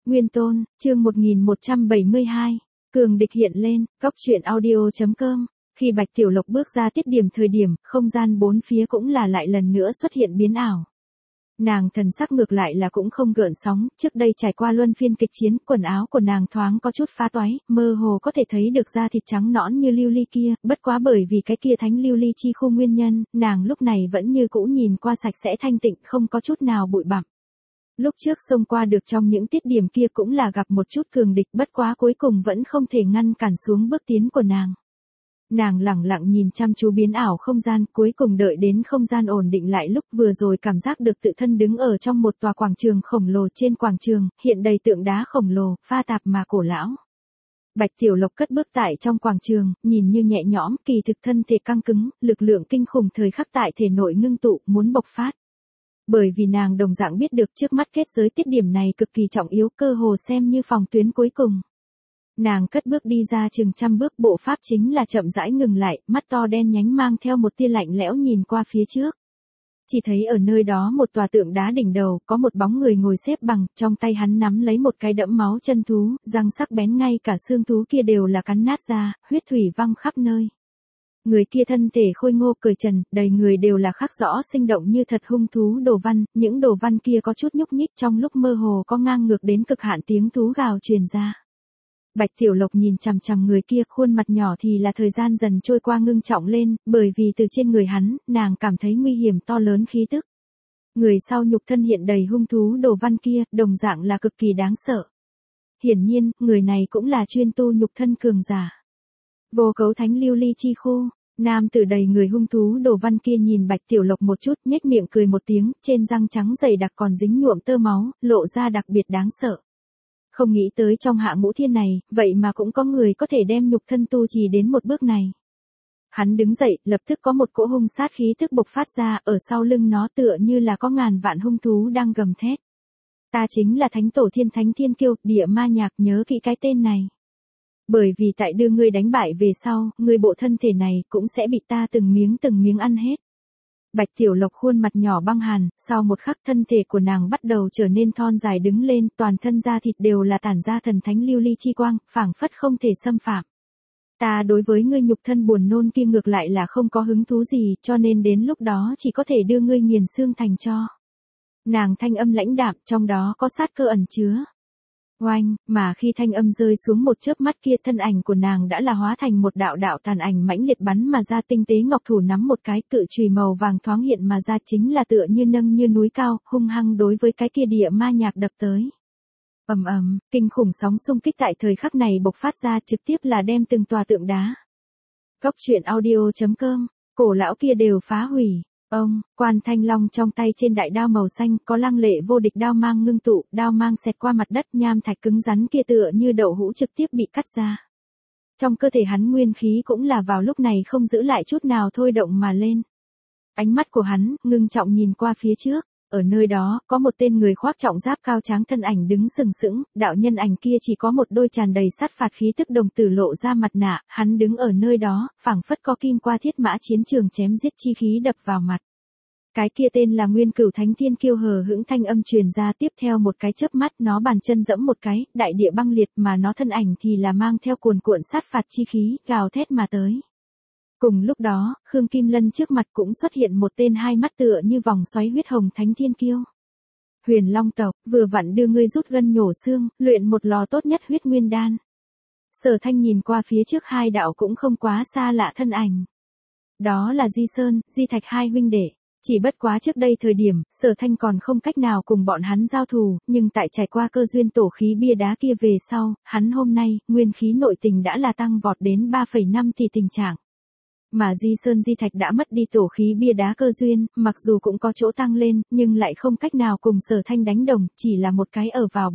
Nguyên Tôn, chương 1172. Cường địch hiện lên, Cóc truyện audio.com. Khi Bạch Tiểu Lộc bước ra tiết điểm thời điểm, không gian bốn phía cũng là lại lần nữa xuất hiện biến ảo. Nàng thần sắc ngược lại là cũng không gợn sóng, trước đây trải qua luân phiên kịch chiến, quần áo của nàng thoáng có chút phá toái, mơ hồ có thể thấy được da thịt trắng nõn như lưu ly kia, bất quá bởi vì cái kia thánh lưu ly chi khu nguyên nhân, nàng lúc này vẫn như cũ nhìn qua sạch sẽ thanh tịnh, không có chút nào bụi bặm. Lúc trước xông qua được trong những tiết điểm kia cũng là gặp một chút cường địch, bất quá cuối cùng vẫn không thể ngăn cản xuống bước tiến của nàng. Nàng lẳng lặng nhìn chăm chú biến ảo không gian, cuối cùng đợi đến không gian ổn định lại lúc vừa rồi cảm giác được tự thân đứng ở trong một tòa quảng trường khổng lồ, trên quảng trường, hiện đầy tượng đá khổng lồ, pha tạp mà cổ lão. Bạch Tiểu Lộc cất bước tại trong quảng trường, nhìn như nhẹ nhõm, kỳ thực thân thể căng cứng, lực lượng kinh khủng thời khắc tại thể nội ngưng tụ, muốn bộc phát. Bởi vì nàng đồng dạng biết được trước mắt kết giới tiết điểm này cực kỳ trọng yếu, cơ hồ xem như phòng tuyến cuối cùng. Nàng cất bước đi ra chừng trăm bước, bộ pháp chính là chậm rãi ngừng lại, mắt to đen nhánh mang theo một tia lạnh lẽo nhìn qua phía trước. Chỉ thấy ở nơi đó một tòa tượng đá đỉnh đầu, có một bóng người ngồi xếp bằng, trong tay hắn nắm lấy một cái đẫm máu chân thú, răng sắc bén, ngay cả xương thú kia đều là cắn nát ra, huyết thủy văng khắp nơi. Người kia thân thể khôi ngô cởi trần, đầy người đều là khắc rõ sinh động như thật hung thú đồ văn, những đồ văn kia có chút nhúc nhích, trong lúc mơ hồ có ngang ngược đến cực hạn tiếng thú gào truyền ra. Bạch Tiểu Lộc nhìn chằm chằm người kia, khuôn mặt nhỏ thì là thời gian dần trôi qua ngưng trọng lên, bởi vì từ trên người hắn, nàng cảm thấy nguy hiểm to lớn khí tức. Người sau nhục thân hiện đầy hung thú đồ văn kia, đồng dạng là cực kỳ đáng sợ. Hiển nhiên, người này cũng là chuyên tu nhục thân cường giả. Vô cấu thánh lưu ly chi khu, nam tử đầy người hung thú đồ văn kia nhìn Bạch Tiểu Lộc một chút, nhếch miệng cười một tiếng, trên răng trắng dày đặc còn dính nhuộm tơ máu, lộ ra đặc biệt đáng sợ. Không nghĩ tới trong hạ ngũ thiên này, vậy mà cũng có người có thể đem nhục thân tu trì đến một bước này. Hắn đứng dậy, lập tức có một cỗ hung sát khí tức bộc phát ra, ở sau lưng nó tựa như là có ngàn vạn hung thú đang gầm thét. Ta chính là thánh tổ thiên thánh thiên kiêu, địa ma nhạc, nhớ kỹ cái tên này. Bởi vì tại đưa ngươi đánh bại về sau, ngươi bộ thân thể này cũng sẽ bị ta từng miếng ăn hết. Bạch Tiểu Lộc khuôn mặt nhỏ băng hàn, sau một khắc thân thể của nàng bắt đầu trở nên thon dài đứng lên, toàn thân da thịt đều là tản ra thần thánh lưu ly chi quang, phảng phất không thể xâm phạm. Ta đối với ngươi nhục thân buồn nôn kia ngược lại là không có hứng thú gì, cho nên đến lúc đó chỉ có thể đưa ngươi nghiền xương thành tro. Nàng thanh âm lãnh đạm, trong đó có sát cơ ẩn chứa. Oanh, mà khi thanh âm rơi xuống một chớp mắt kia, thân ảnh của nàng đã là hóa thành một đạo đạo tàn ảnh mãnh liệt bắn mà ra, tinh tế ngọc thủ nắm một cái cự chùy màu vàng thoáng hiện mà ra, chính là tựa như nâng như núi cao, hung hăng đối với cái kia địa ma nhạc đập tới. Ầm ầm, kinh khủng sóng xung kích tại thời khắc này bộc phát ra, trực tiếp là đem từng tòa tượng đá. Cóc truyện audio.com, cổ lão kia đều phá hủy. Ông, Quan Thanh Long trong tay trên đại đao màu xanh, có lăng lệ vô địch đao mang ngưng tụ, đao mang xẹt qua mặt đất, nham thạch cứng rắn kia tựa như đậu hũ trực tiếp bị cắt ra. Trong cơ thể hắn nguyên khí cũng là vào lúc này không giữ lại chút nào thôi động mà lên. Ánh mắt của hắn, ngưng trọng nhìn qua phía trước, ở nơi đó, có một tên người khoác trọng giáp cao tráng thân ảnh đứng sừng sững, đạo nhân ảnh kia chỉ có một đôi tràn đầy sát phạt khí tức đồng tử lộ ra mặt nạ, hắn đứng ở nơi đó, phảng phất có kim qua thiết mã chiến trường chém giết chi khí đập vào mặt. Cái kia tên là Nguyên Cửu Thánh Thiên Kiêu, hờ hững thanh âm truyền ra, tiếp theo một cái chớp mắt nó bàn chân giẫm một cái, đại địa băng liệt, mà nó thân ảnh thì là mang theo cuồn cuộn sát phạt chi khí, gào thét mà tới. Cùng lúc đó, Khương Kim Lân trước mặt cũng xuất hiện một tên hai mắt tựa như vòng xoáy huyết hồng Thánh Thiên Kiêu. Huyền Long tộc, vừa vặn đưa ngươi rút gân nhổ xương, luyện một lò tốt nhất huyết nguyên đan. Sở Thanh nhìn qua phía trước hai đạo cũng không quá xa lạ thân ảnh. Đó là Di Sơn, Di Thạch hai huynh đệ. Chỉ bất quá trước đây thời điểm, Sở Thanh còn không cách nào cùng bọn hắn giao thù, nhưng tại trải qua cơ duyên tổ khí bia đá kia về sau, hắn hôm nay, nguyên khí nội tình đã là tăng vọt đến 3,5 tỷ tình trạng. Mà Di Sơn Di Thạch đã mất đi tổ khí bia đá cơ duyên, mặc dù cũng có chỗ tăng lên, nhưng lại không cách nào cùng Sở Thanh đánh đồng, chỉ là một cái ở vào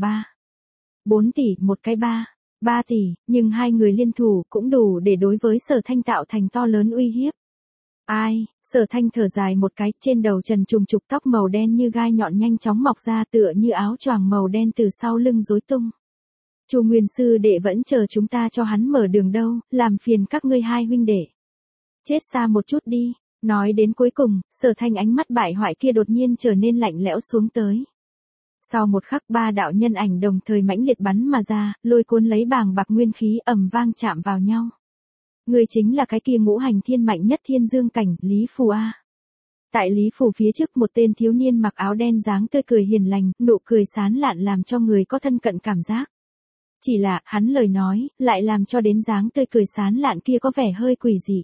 4 tỷ, một cái 3 tỷ, nhưng hai người liên thủ cũng đủ để đối với Sở Thanh tạo thành to lớn uy hiếp. Ai, Sở Thanh thở dài một cái, trên đầu trần trùng trục tóc màu đen như gai nhọn nhanh chóng mọc ra, tựa như áo choàng màu đen từ sau lưng rối tung. Chu Nguyên sư đệ vẫn chờ chúng ta cho hắn mở đường đâu, làm phiền các ngươi hai huynh đệ. Chết xa một chút đi. Nói đến cuối cùng, Sở Thanh ánh mắt bại hoại kia đột nhiên trở nên lạnh lẽo xuống tới. Sau một khắc ba đạo nhân ảnh đồng thời mãnh liệt bắn mà ra, lôi cuốn lấy bàng bạc nguyên khí ầm vang chạm vào nhau. Người chính là cái kia ngũ hành thiên mạnh nhất thiên dương cảnh, Lý Phù A. Tại Lý Phù phía trước một tên thiếu niên mặc áo đen dáng tươi cười hiền lành, nụ cười sán lạn làm cho người có thân cận cảm giác. Chỉ là, hắn lời nói, lại làm cho đến dáng tươi cười sán lạn kia có vẻ hơi quỷ dị.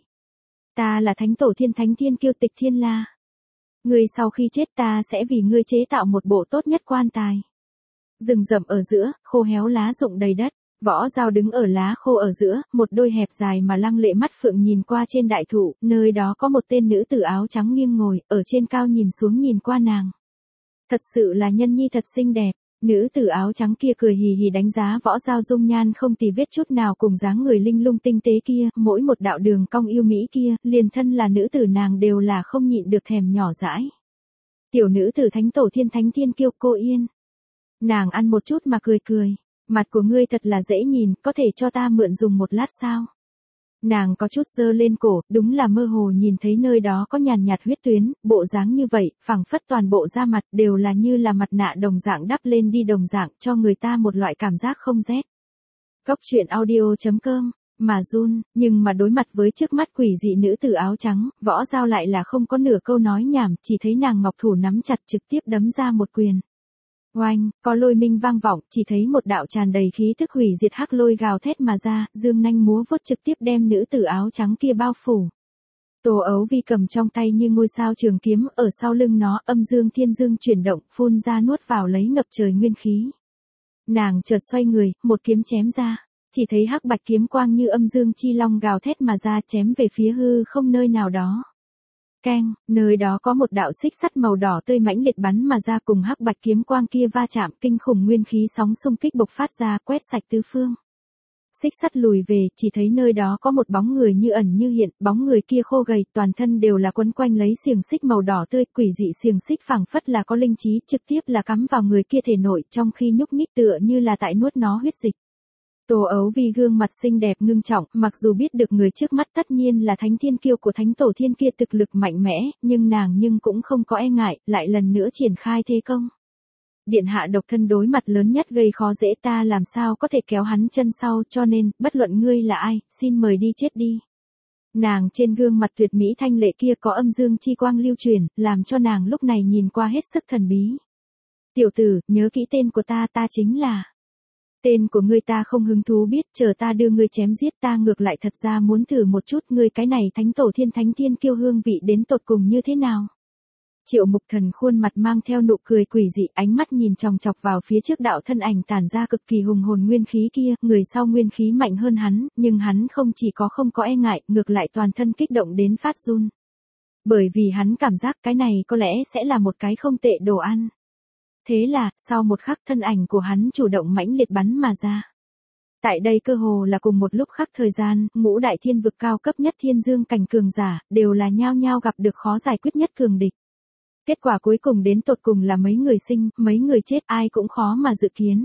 Ta là thánh tổ thiên thánh thiên kiêu Tịch Thiên La. Ngươi sau khi chết ta sẽ vì ngươi chế tạo một bộ tốt nhất quan tài. Rừng rậm ở giữa, khô héo lá rụng đầy đất. Võ Dao đứng ở lá khô ở giữa, một đôi hẹp dài mà lăng lệ mắt phượng nhìn qua trên đại thụ, nơi đó có một tên nữ tử áo trắng nghiêng ngồi, ở trên cao nhìn xuống nhìn qua nàng. Thật sự là nhân nhi thật xinh đẹp, nữ tử áo trắng kia cười hì hì đánh giá Võ Dao dung nhan không tì vết chút nào cùng dáng người linh lung tinh tế kia, mỗi một đạo đường cong yêu mỹ kia, liền thân là nữ tử nàng đều là không nhịn được thèm nhỏ dãi. Tiểu nữ tử thánh tổ thiên thánh thiên kiêu Cô Yên. Nàng ăn một chút mà cười cười. Mặt của ngươi thật là dễ nhìn, có thể cho ta mượn dùng một lát sao? Nàng có chút giơ lên cổ, đúng là mơ hồ nhìn thấy nơi đó có nhàn nhạt huyết tuyến, bộ dáng như vậy, phẳng phất toàn bộ da mặt đều là như là mặt nạ đồng dạng đắp lên đi đồng dạng cho người ta một loại cảm giác không rét. Cốc truyện audio.com, mà run, nhưng mà đối mặt với trước mắt quỷ dị nữ tử áo trắng, Võ Dao lại là không có nửa câu nói nhảm, chỉ thấy nàng ngọc thủ nắm chặt trực tiếp đấm ra một quyền. Oanh, có lôi minh vang vọng, chỉ thấy một đạo tràn đầy khí thức hủy diệt hắc lôi gào thét mà ra, dương nanh múa vuốt trực tiếp đem nữ tử áo trắng kia bao phủ. Tô Ấu Vi cầm trong tay như ngôi sao trường kiếm, ở sau lưng nó, âm dương thiên dương chuyển động, phun ra nuốt vào lấy ngập trời nguyên khí. Nàng chợt xoay người, một kiếm chém ra, chỉ thấy hắc bạch kiếm quang như âm dương chi long gào thét mà ra chém về phía hư không nơi nào đó. Keng, nơi đó có một đạo xích sắt màu đỏ tươi mãnh liệt bắn mà ra cùng hắc bạch kiếm quang kia va chạm, kinh khủng nguyên khí sóng xung kích bộc phát ra, quét sạch tứ phương. Xích sắt lùi về, chỉ thấy nơi đó có một bóng người như ẩn như hiện, bóng người kia khô gầy, toàn thân đều là quấn quanh lấy xiềng xích màu đỏ tươi, quỷ dị xiềng xích phảng phất là có linh trí, trực tiếp là cắm vào người kia thể nội, trong khi nhúc nhích tựa như là tại nuốt nó huyết dịch. Tô Ấu Vi gương mặt xinh đẹp ngưng trọng, mặc dù biết được người trước mắt tất nhiên là thánh thiên kiêu của thánh tổ thiên kia thực lực mạnh mẽ, nhưng nàng cũng không có e ngại, lại lần nữa triển khai thế công. Điện hạ độc thân đối mặt lớn nhất gây khó dễ, ta làm sao có thể kéo hắn chân sau, cho nên, bất luận ngươi là ai, xin mời đi chết đi. Nàng trên gương mặt tuyệt mỹ thanh lệ kia có âm dương chi quang lưu truyền, làm cho nàng lúc này nhìn qua hết sức thần bí. Tiểu tử, nhớ kỹ tên của ta, ta chính là... Tên của ngươi ta không hứng thú biết, chờ ta đưa ngươi chém giết, ta ngược lại thật ra muốn thử một chút ngươi cái này thánh tổ thiên thánh thiên kiêu hương vị đến tột cùng như thế nào. Triệu Mục Thần khuôn mặt mang theo nụ cười quỷ dị, ánh mắt nhìn chòng chọc vào phía trước đạo thân ảnh tản ra cực kỳ hùng hồn nguyên khí kia, người sau nguyên khí mạnh hơn hắn, nhưng hắn không chỉ có không có e ngại, ngược lại toàn thân kích động đến phát run. Bởi vì hắn cảm giác cái này có lẽ sẽ là một cái không tệ đồ ăn. Thế là, sau một khắc thân ảnh của hắn chủ động mãnh liệt bắn mà ra. Tại đây cơ hồ là cùng một lúc khắc thời gian, ngũ đại thiên vực cao cấp nhất thiên dương cảnh cường giả, đều là nhao nhao gặp được khó giải quyết nhất cường địch. Kết quả cuối cùng đến tột cùng là mấy người sinh, mấy người chết, ai cũng khó mà dự kiến.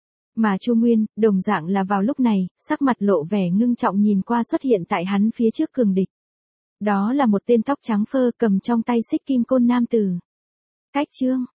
Mà Chu Nguyên, đồng dạng là vào lúc này, sắc mặt lộ vẻ ngưng trọng nhìn qua xuất hiện tại hắn phía trước cường địch. Đó là một tên tóc trắng phơ cầm trong tay xích kim côn nam tử. Cách chương